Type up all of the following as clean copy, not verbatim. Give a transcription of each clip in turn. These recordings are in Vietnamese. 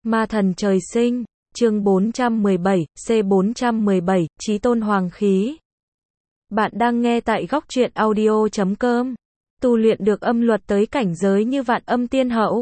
Ma thần trời sinh, chương 417, C417, Chí tôn hoàng khí. Bạn đang nghe tại góc truyện audio.com. Tu luyện được âm luật tới cảnh giới như vạn âm tiên hậu.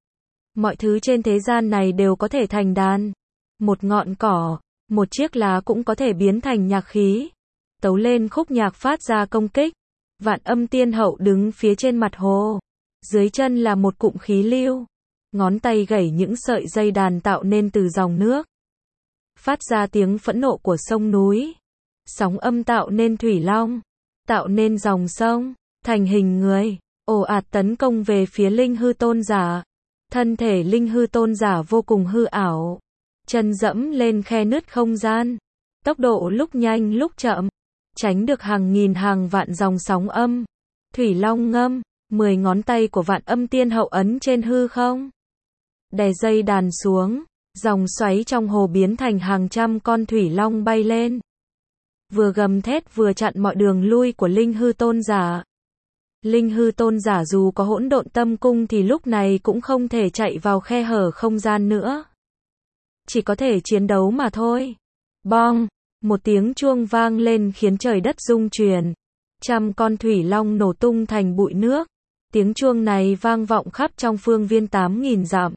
Mọi thứ trên thế gian này đều có thể thành đàn. Một ngọn cỏ, một chiếc lá cũng có thể biến thành nhạc khí. Tấu lên khúc nhạc phát ra công kích. Vạn âm tiên hậu đứng phía trên mặt hồ. Dưới chân là một cụm khí lưu. Ngón tay gảy những sợi dây đàn tạo nên từ dòng nước. Phát ra tiếng phẫn nộ của sông núi. Sóng âm tạo nên thủy long. Tạo nên dòng sông. Thành hình người. Ồ ạt tấn công về phía linh hư tôn giả. Thân thể linh hư tôn giả vô cùng hư ảo. Chân dẫm lên khe nứt không gian. Tốc độ lúc nhanh lúc chậm. Tránh được hàng nghìn hàng vạn dòng sóng âm. Thủy long ngâm. 10 ngón tay của vạn âm tiên hậu ấn trên hư không. Đè dây đàn xuống. Dòng xoáy trong hồ biến thành hàng trăm con thủy long bay lên. Vừa gầm thét vừa chặn mọi đường lui của linh hư tôn giả. Linh hư tôn giả dù có hỗn độn tâm cung thì lúc này cũng không thể chạy vào khe hở không gian nữa. Chỉ có thể chiến đấu mà thôi. Bong! Một tiếng chuông vang lên khiến trời đất rung chuyển. Trăm con thủy long nổ tung thành bụi nước. Tiếng chuông này vang vọng khắp trong phương viên 8.000 dặm.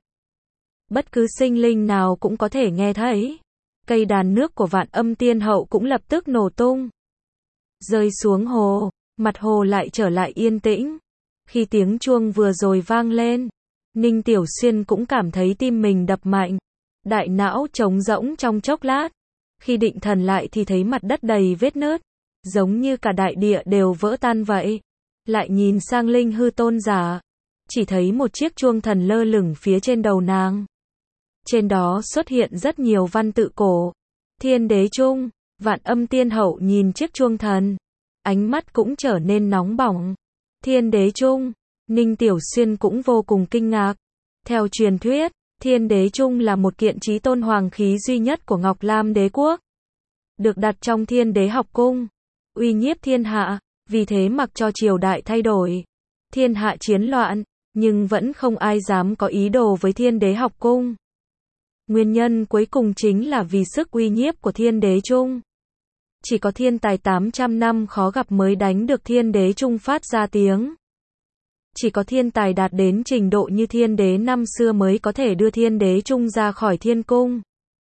Bất cứ sinh linh nào cũng có thể nghe thấy. Cây đàn nước của vạn âm tiên hậu cũng lập tức nổ tung. Rơi xuống hồ, mặt hồ lại trở lại yên tĩnh. Khi tiếng chuông vừa rồi vang lên, Ninh Tiểu Xuyên cũng cảm thấy tim mình đập mạnh. Đại não trống rỗng trong chốc lát. Khi định thần lại thì thấy mặt đất đầy vết nứt. Giống như cả đại địa đều vỡ tan vậy. Lại nhìn sang linh hư tôn giả. Chỉ thấy một chiếc chuông thần lơ lửng phía trên đầu nàng. Trên đó xuất hiện rất nhiều văn tự cổ. Thiên đế trung, vạn âm tiên hậu nhìn chiếc chuông thần. Ánh mắt cũng trở nên nóng bỏng. Thiên đế trung, Ninh Tiểu Xuyên cũng vô cùng kinh ngạc. Theo truyền thuyết, thiên đế trung là một kiện chí tôn hoàng khí duy nhất của Ngọc Lam đế quốc. Được đặt trong thiên đế học cung. Uy nhiếp thiên hạ, vì thế mặc cho triều đại thay đổi. Thiên hạ chiến loạn, nhưng vẫn không ai dám có ý đồ với thiên đế học cung. Nguyên nhân cuối cùng chính là vì sức uy nhiếp của thiên đế trung. Chỉ có thiên tài 800 năm khó gặp mới đánh được thiên đế trung phát ra tiếng. Chỉ có thiên tài đạt đến trình độ như thiên đế năm xưa mới có thể đưa thiên đế trung ra khỏi thiên cung.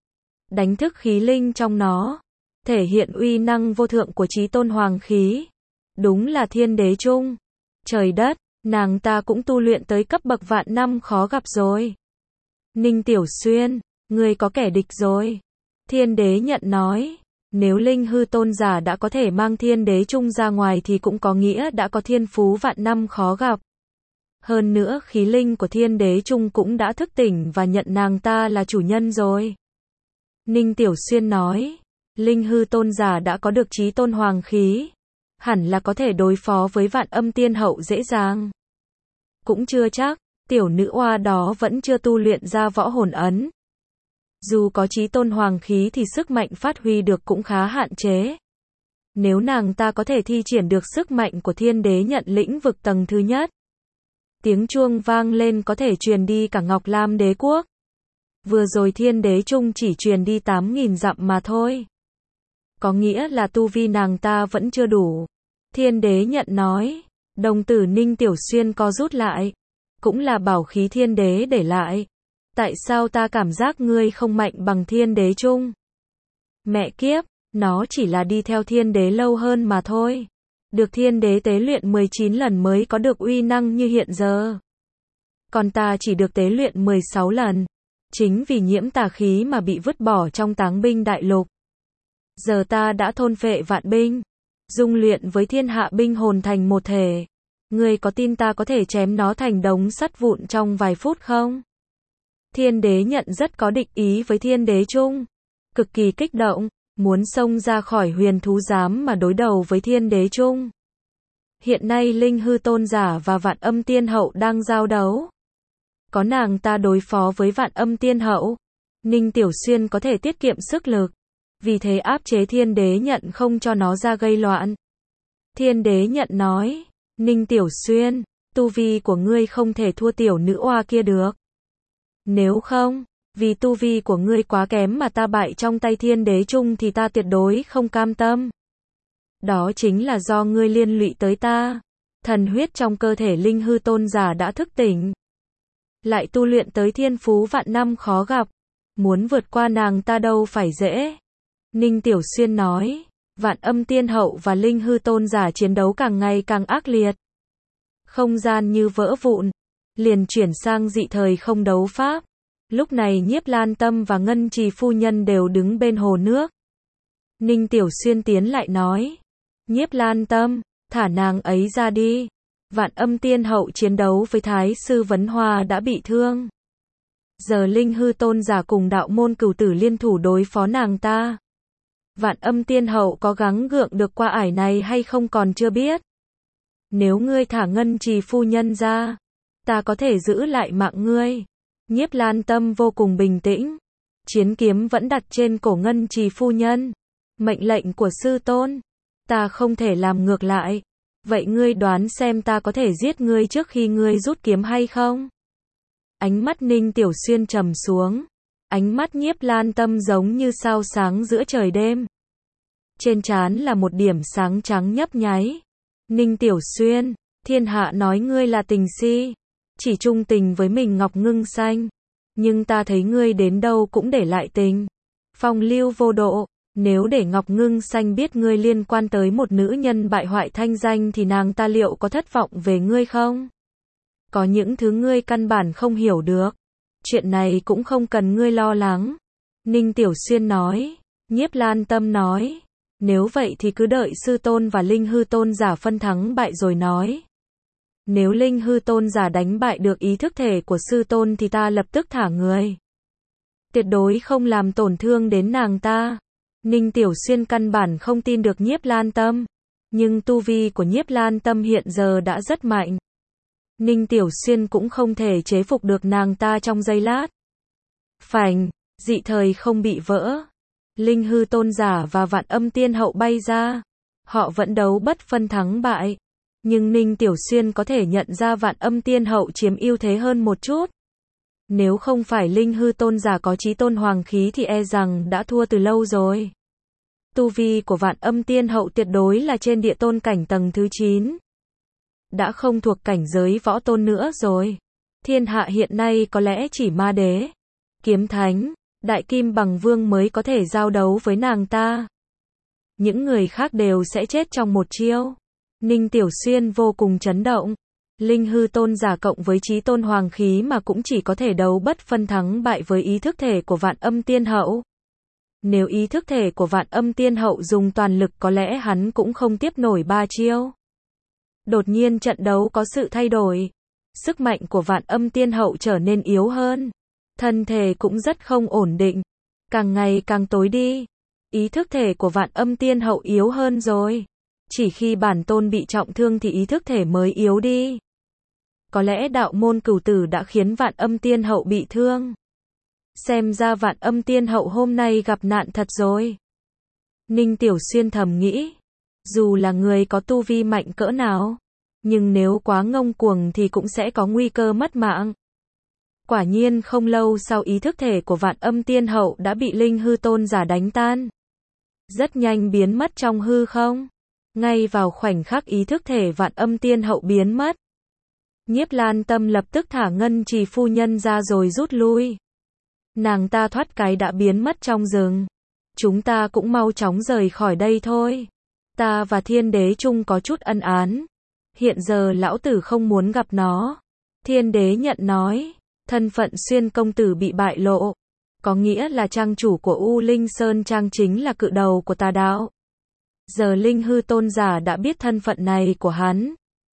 Đánh thức khí linh trong nó. Thể hiện uy năng vô thượng của chí tôn hoàng khí. Đúng là thiên đế trung. Trời đất, nàng ta cũng tu luyện tới cấp bậc vạn năm khó gặp rồi. Ninh Tiểu Xuyên, ngươi có kẻ địch rồi. Thiên đế nhận nói. Nếu linh hư tôn giả đã có thể mang thiên đế trung ra ngoài thì cũng có nghĩa đã có thiên phú vạn năm khó gặp. Hơn nữa khí linh của thiên đế trung cũng đã thức tỉnh và nhận nàng ta là chủ nhân rồi. Ninh Tiểu Xuyên nói. Linh hư tôn giả đã có được chí tôn hoàng khí. Hẳn là có thể đối phó với vạn âm tiên hậu dễ dàng. Cũng chưa chắc, tiểu nữ oa đó vẫn chưa tu luyện ra võ hồn ấn. Dù có chí tôn hoàng khí thì sức mạnh phát huy được cũng khá hạn chế. Nếu nàng ta có thể thi triển được sức mạnh của thiên đế nhận lĩnh vực tầng thứ nhất. Tiếng chuông vang lên có thể truyền đi cả Ngọc Lam đế quốc. Vừa rồi thiên đế trung chỉ truyền đi 8.000 dặm mà thôi. Có nghĩa là tu vi nàng ta vẫn chưa đủ. Thiên đế nhận nói. Đồng tử Ninh Tiểu Xuyên co rút lại. Cũng là bảo khí thiên đế để lại. Tại sao ta cảm giác ngươi không mạnh bằng thiên đế trung? Mẹ kiếp, nó chỉ là đi theo thiên đế lâu hơn mà thôi. Được thiên đế tế luyện 19 lần mới có được uy năng như hiện giờ. Còn ta chỉ được tế luyện 16 lần. Chính vì nhiễm tà khí mà bị vứt bỏ trong táng binh đại lục. Giờ ta đã thôn phệ vạn binh. Dung luyện với thiên hạ binh hồn thành một thể. Ngươi có tin ta có thể chém nó thành đống sắt vụn trong vài phút không? Thiên đế nhận rất có địch ý với thiên đế trung. Cực kỳ kích động, muốn xông ra khỏi huyền thú giám mà đối đầu với thiên đế trung. Hiện nay linh hư tôn giả và vạn âm tiên hậu đang giao đấu. Có nàng ta đối phó với vạn âm tiên hậu. Ninh Tiểu Xuyên có thể tiết kiệm sức lực. Vì thế áp chế thiên đế nhận không cho nó ra gây loạn. Thiên đế nhận nói. Ninh Tiểu Xuyên, tu vi của ngươi không thể thua tiểu nữ oa kia được. Nếu không, Vì tu vi của ngươi quá kém mà ta bại trong tay Thiên Đế Trung thì ta tuyệt đối không cam tâm. Đó chính là do ngươi liên lụy tới ta. Thần huyết trong cơ thể Linh Hư Tôn giả đã thức tỉnh. Lại tu luyện tới thiên phú vạn năm khó gặp. Muốn vượt qua nàng ta đâu phải dễ. Ninh Tiểu Xuyên nói. Vạn Âm Tiên Hậu và Linh Hư Tôn giả chiến đấu càng ngày càng ác liệt. Không gian như vỡ vụn. Liền chuyển sang dị thời không đấu pháp. Lúc này Nhiếp Lan Tâm và Ngân Trì phu nhân đều đứng bên hồ nước. Ninh Tiểu Xuyên tiến lại nói. Nhiếp Lan Tâm, thả nàng ấy ra đi. Vạn Âm Tiên Hậu chiến đấu với Thái sư Vấn Hoa đã bị thương. Giờ Linh Hư Tôn giả cùng đạo môn Cửu Tử liên thủ đối phó nàng ta. Vạn Âm Tiên Hậu có gắng gượng được qua ải này hay không còn chưa biết. Nếu ngươi thả Ngân Trì phu nhân ra, ta có thể giữ lại mạng ngươi. Nhiếp Lan Tâm vô cùng bình tĩnh. Chiến kiếm vẫn đặt trên cổ Ngân Trì phu nhân. Mệnh lệnh của sư tôn. Ta không thể làm ngược lại. Vậy ngươi đoán xem ta có thể giết ngươi trước khi ngươi rút kiếm hay không? Ánh mắt Ninh Tiểu Xuyên trầm xuống. Ánh mắt Nhiếp Lan Tâm giống như sao sáng giữa trời đêm. Trên trán là một điểm sáng trắng nhấp nháy. Ninh Tiểu Xuyên, thiên hạ nói ngươi là tình si. Chỉ trung tình với mình Ngọc Ngưng Xanh. Nhưng ta thấy ngươi đến đâu cũng để lại tình. Phong lưu vô độ. Nếu để Ngọc Ngưng Xanh biết ngươi liên quan tới một nữ nhân bại hoại thanh danh thì nàng ta liệu có thất vọng về ngươi không? Có những thứ ngươi căn bản không hiểu được. Chuyện này cũng không cần ngươi lo lắng. Ninh Tiểu Xuyên nói. Nhiếp Lan Tâm nói. Nếu vậy thì cứ đợi sư tôn và Linh Hư Tôn giả phân thắng bại rồi nói. Nếu Linh Hư Tôn giả đánh bại được ý thức thể của sư tôn thì ta lập tức thả người. Tuyệt đối không làm tổn thương đến nàng ta. Ninh Tiểu Xuyên căn bản không tin được Nhiếp Lan Tâm. Nhưng tu vi của Nhiếp Lan Tâm hiện giờ đã rất mạnh. Ninh Tiểu Xuyên cũng không thể chế phục được nàng ta trong giây lát. Phành, dị thời không bị vỡ. Linh Hư Tôn giả và Vạn Âm Tiên Hậu bay ra. Họ vẫn đấu bất phân thắng bại. Nhưng Ninh Tiểu Xuyên có thể nhận ra Vạn Âm Tiên Hậu chiếm ưu thế hơn một chút. Nếu không phải Linh Hư Tôn giả có Chí Tôn Hoàng khí thì e rằng đã thua từ lâu rồi. Tu vi của Vạn Âm Tiên Hậu tuyệt đối là trên địa tôn cảnh tầng thứ 9. Đã không thuộc cảnh giới võ tôn nữa rồi. Thiên hạ hiện nay có lẽ chỉ Ma Đế, Kiếm Thánh, Đại Kim Bằng Vương mới có thể giao đấu với nàng ta. Những người khác đều sẽ chết trong một chiêu. Ninh Tiểu Xuyên vô cùng chấn động. Linh Hư Tôn giả cộng với Chí Tôn Hoàng khí mà cũng chỉ có thể đấu bất phân thắng bại với ý thức thể của Vạn Âm Tiên Hậu. Nếu ý thức thể của Vạn Âm Tiên Hậu dùng toàn lực có lẽ hắn cũng không tiếp nổi 3 chiêu. Đột nhiên trận đấu có sự thay đổi. Sức mạnh của Vạn Âm Tiên Hậu trở nên yếu hơn. Thân thể cũng rất không ổn định. Càng ngày càng tối đi. Ý thức thể của Vạn Âm Tiên Hậu yếu hơn rồi. Chỉ khi bản tôn bị trọng thương thì ý thức thể mới yếu đi. Có lẽ đạo môn Cửu Tử đã khiến Vạn Âm Tiên Hậu bị thương. Xem ra Vạn Âm Tiên Hậu hôm nay gặp nạn thật rồi. Ninh Tiểu Xuyên thầm nghĩ. Dù là người có tu vi mạnh cỡ nào, nhưng nếu quá ngông cuồng thì cũng sẽ có nguy cơ mất mạng. Quả nhiên không lâu sau ý thức thể của Vạn Âm Tiên Hậu đã bị Linh Hư Tôn giả đánh tan. Rất nhanh biến mất trong hư không. Ngay vào khoảnh khắc ý thức thể Vạn Âm Tiên Hậu biến mất. Nhiếp Lan Tâm lập tức thả Ngân Trì phu nhân ra rồi rút lui. Nàng ta thoát cái đã biến mất trong rừng. Chúng ta cũng mau chóng rời khỏi đây thôi. Ta và Thiên Đế Trung có chút ân án. Hiện giờ lão tử không muốn gặp nó. Thiên Đế nhận nói. Thân phận Xuyên công tử bị bại lộ. Có nghĩa là trang chủ của U Linh Sơn Trang chính là cự đầu của tà đạo. Giờ Linh Hư Tôn giả đã biết thân phận này của hắn.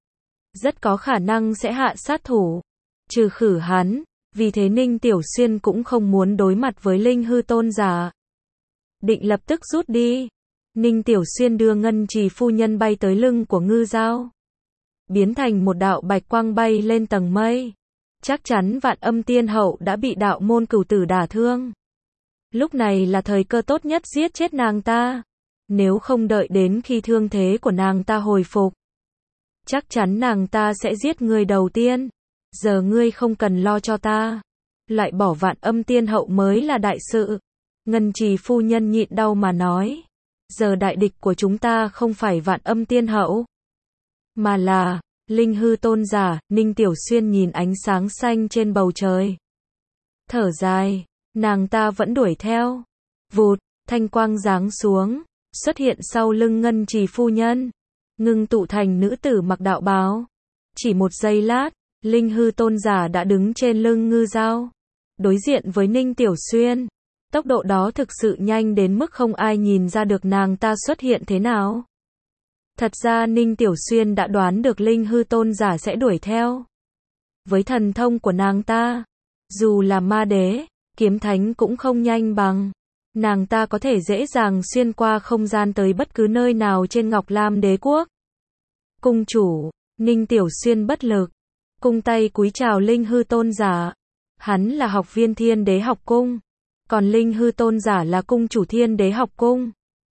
Rất có khả năng sẽ hạ sát thủ. Trừ khử hắn. Vì thế Ninh Tiểu Xuyên cũng không muốn đối mặt với Linh Hư Tôn giả. Định lập tức rút đi. Ninh Tiểu Xuyên đưa Ngân Trì phu nhân bay tới lưng của Ngư Dao. Biến thành một đạo bạch quang bay lên tầng mây. Chắc chắn Vạn Âm Tiên Hậu đã bị đạo môn Cửu Tử đả thương. Lúc này là thời cơ tốt nhất giết chết nàng ta. Nếu không đợi đến khi thương thế của nàng ta hồi phục, chắc chắn nàng ta sẽ giết người đầu tiên. Giờ ngươi không cần lo cho ta. loại bỏ Vạn Âm Tiên Hậu mới là đại sự. Ngân Trì phu nhân nhịn đau mà nói, giờ đại địch của chúng ta không phải Vạn Âm Tiên Hậu, mà là Linh Hư Tôn giả. Ninh Tiểu Xuyên nhìn ánh sáng xanh trên bầu trời, thở dài, nàng ta vẫn đuổi theo. Vụt, thanh quang giáng xuống, xuất hiện sau lưng Ngân Trì phu nhân, ngưng tụ thành nữ tử mặc đạo bào. Chỉ một giây lát, Linh Hư Tôn giả đã đứng trên lưng ngư dao, đối diện với Ninh Tiểu Xuyên. Tốc độ đó thực sự nhanh đến mức không ai nhìn ra được nàng ta xuất hiện thế nào. Thật ra Ninh Tiểu Xuyên đã đoán được Linh Hư Tôn giả sẽ đuổi theo. Với thần thông của nàng ta, dù là ma đế, kiếm thánh cũng không nhanh bằng. Nàng ta có thể dễ dàng xuyên qua không gian tới bất cứ nơi nào trên Ngọc Lam Đế quốc. Cung chủ, Ninh Tiểu Xuyên bất lực, cung tay cúi chào Linh Hư Tôn giả. Hắn là học viên Thiên Đế học cung, còn Linh Hư Tôn giả là cung chủ Thiên Đế học cung.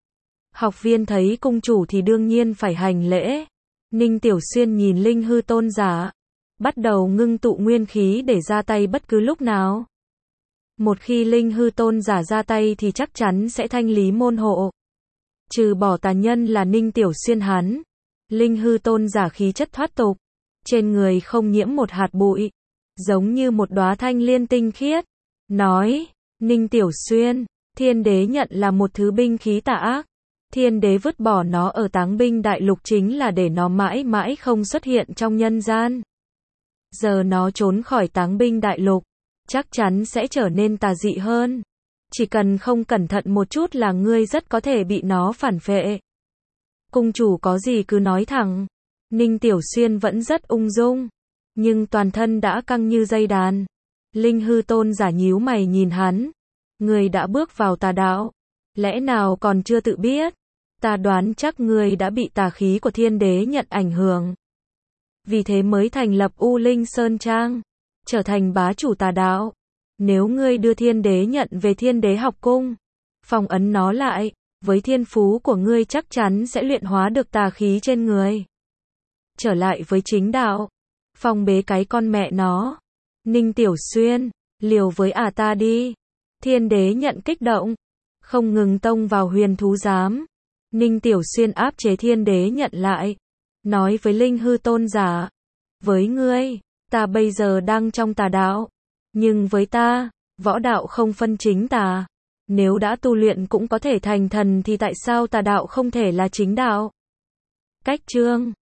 Học viên thấy cung chủ thì đương nhiên phải hành lễ. Ninh Tiểu Xuyên nhìn Linh Hư Tôn giả, bắt đầu ngưng tụ nguyên khí để ra tay bất cứ lúc nào. Một khi Linh Hư Tôn giả ra tay thì chắc chắn sẽ thanh lý môn hộ. Trừ bỏ tà nhân là Ninh Tiểu Xuyên hắn, Linh Hư Tôn giả khí chất thoát tục, trên người không nhiễm một hạt bụi, giống như một đóa thanh liên tinh khiết. Nói, Ninh Tiểu Xuyên, Thiên Đế nhận là một thứ binh khí tà ác. Thiên Đế vứt bỏ nó ở Táng Binh Đại Lục chính là để nó mãi mãi không xuất hiện trong nhân gian. Giờ nó trốn khỏi Táng Binh Đại Lục, chắc chắn sẽ trở nên tà dị hơn. Chỉ cần không cẩn thận một chút là ngươi rất có thể bị nó phản phệ. Cung chủ có gì cứ nói thẳng. Ninh Tiểu Xuyên vẫn rất ung dung, nhưng toàn thân đã căng như dây đàn. Linh Hư Tôn giả nhíu mày nhìn hắn. Ngươi đã bước vào tà đạo, lẽ nào còn chưa tự biết? Ta đoán chắc ngươi đã bị tà khí của Thiên Đế nhận ảnh hưởng. Vì thế mới thành lập U Linh Sơn Trang, trở thành bá chủ tà đạo. Nếu ngươi đưa Thiên Đế nhận về Thiên Đế học cung, phong ấn nó lại, với thiên phú của ngươi chắc chắn sẽ luyện hóa được tà khí trên người. Trở lại với chính đạo, phong bế cái con mẹ nó. Ninh Tiểu Xuyên, liều với ta đi. Thiên Đế nhận kích động, không ngừng tông vào Huyền Thú Giám. Ninh Tiểu Xuyên áp chế Thiên Đế nhận lại, nói với Linh Hư Tôn giả, với ngươi, ta bây giờ đang trong tà đạo, nhưng với ta, võ đạo không phân chính tà. Nếu đã tu luyện cũng có thể thành thần thì tại sao tà đạo không thể là chính đạo? Cách chương